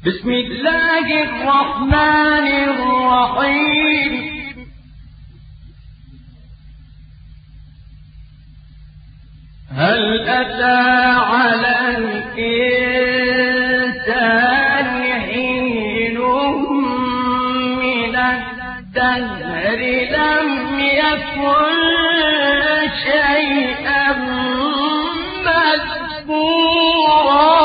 بسم الله الرحمن الرحيم. هل أتى على الإنسان حين من الدهر لم يكن شيئا مذكورا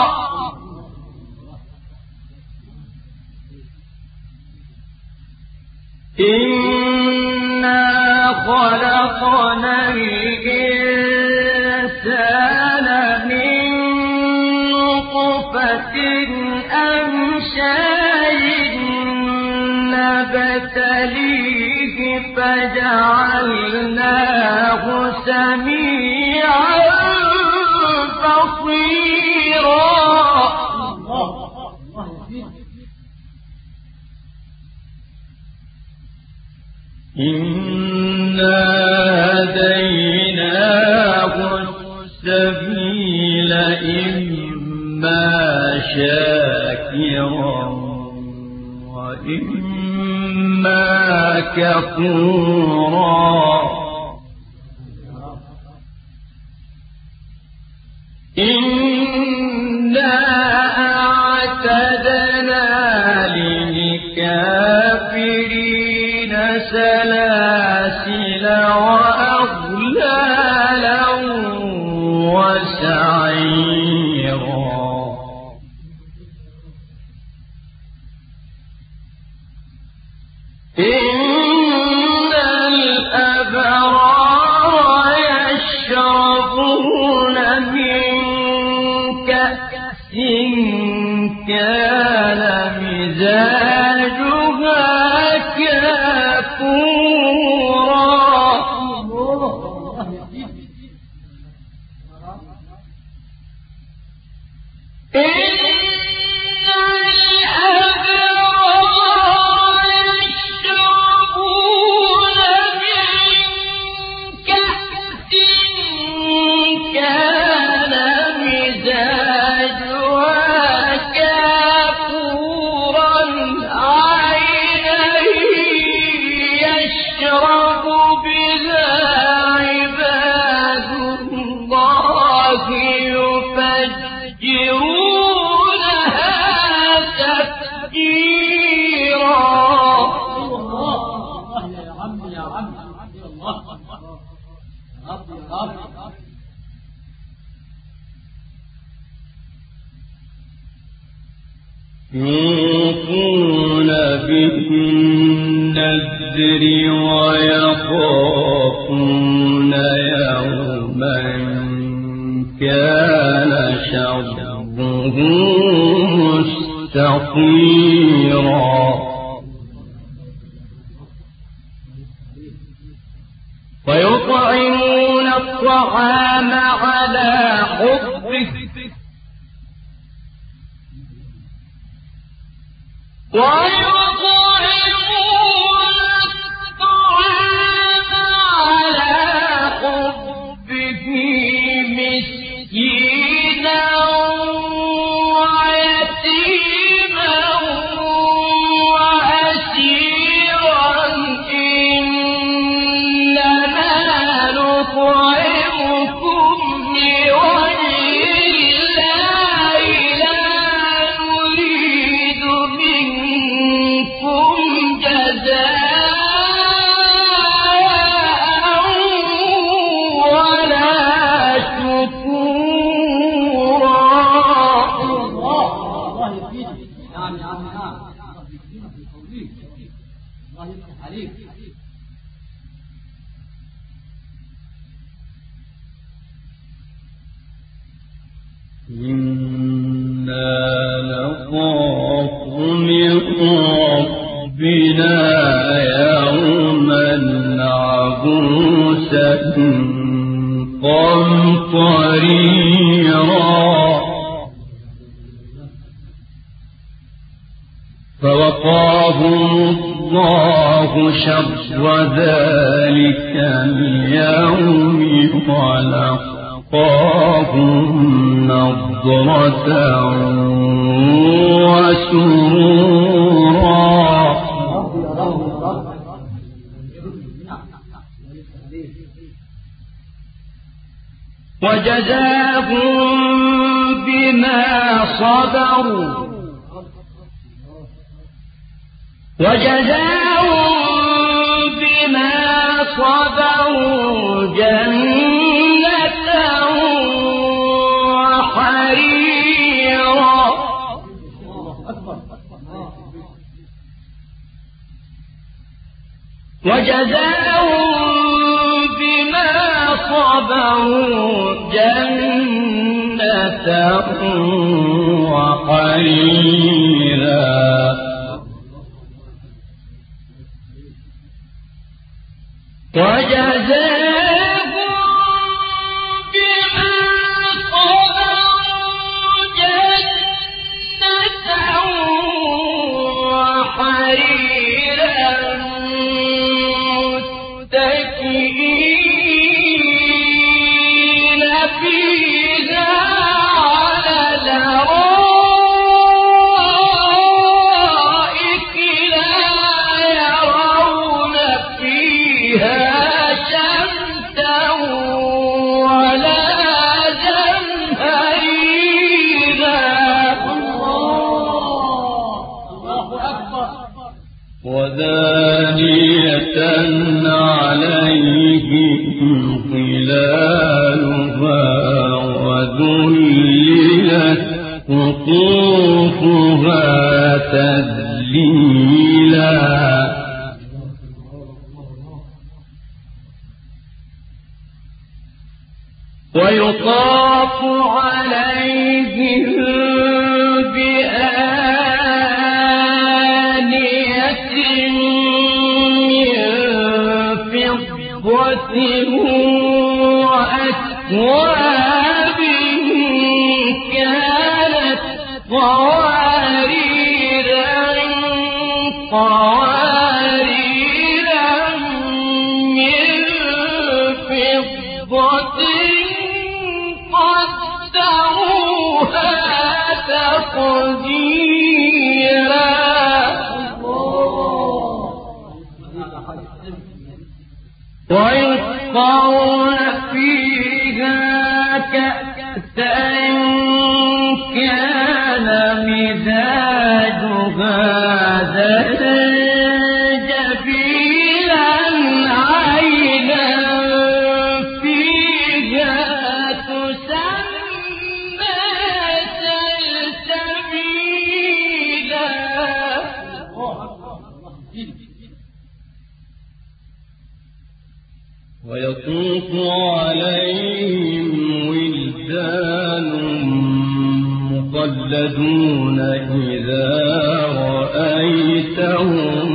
إنا خلقنا الإنسان من نطفة أمشاج نبتليه فجعلناه سميعا بصيرا. إنا هديناه السبيل إما شاكرا وإما كفورا. إنا أعتدنا للكافرين سلاسل وأغلالا وسعيرا. إن الأبرار يشربون من كأس كان مزاجها كافورا. يوفون بالنذر ويخافون يوما كان شره مستطيرا. ويطعمون الطعام على حبه ويطعمون الطعام على حبه مسكينا ويتيما وأسيرا. إنما نطعمكم لوجه الله لا نريد منكم جزاء ولا شكورا. الله يفيدك. نعم نعم نعم. الله يفيدك في قولك. الله يفتح عليك. إنا نخاف من ربنا يوما عبوسا قمطريرا. فوقاهم الله شر ذلك اليوم ولقاهم نضرة وجزاهم بما صبروا جنة وحريرا ودانية عليهم ظلالها وذللت قطوفها تذليلا ويطاف عليهم بآنية من فضة وأكواب كانت قوارير من فضة قدروها تقديرا ويسقون فيها كأسا كان مزاجها زنجبيلا عينا فيها تسمى سلسبيلا ويطوف عليهم ولدان مخلدون إذا رأيتهم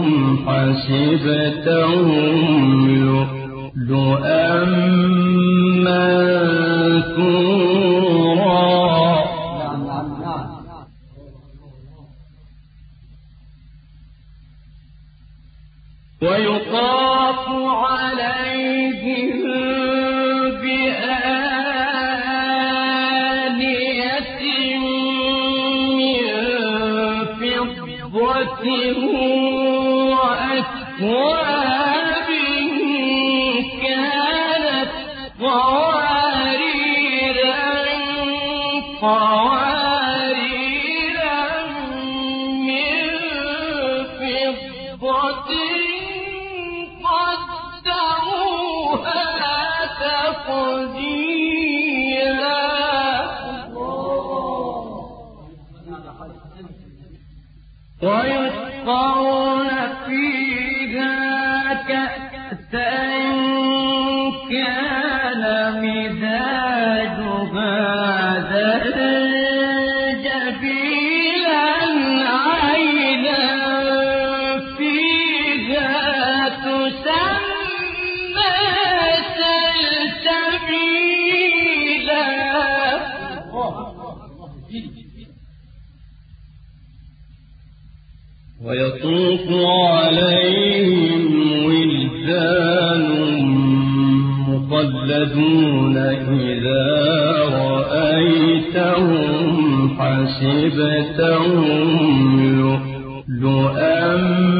حسبتهم لؤلؤا منثورا ويطاف عليهم بآنية من فضة وأكواب كانت قوارير من فضة قدروها تقديرا ويسقون فيها كأسا كان مزاجها زنجبيلا عينا فيها تسمى سلسبيلا ويطوف عليهم ولدان مخلدون إذا رأيتهم حسبتهم لؤلؤا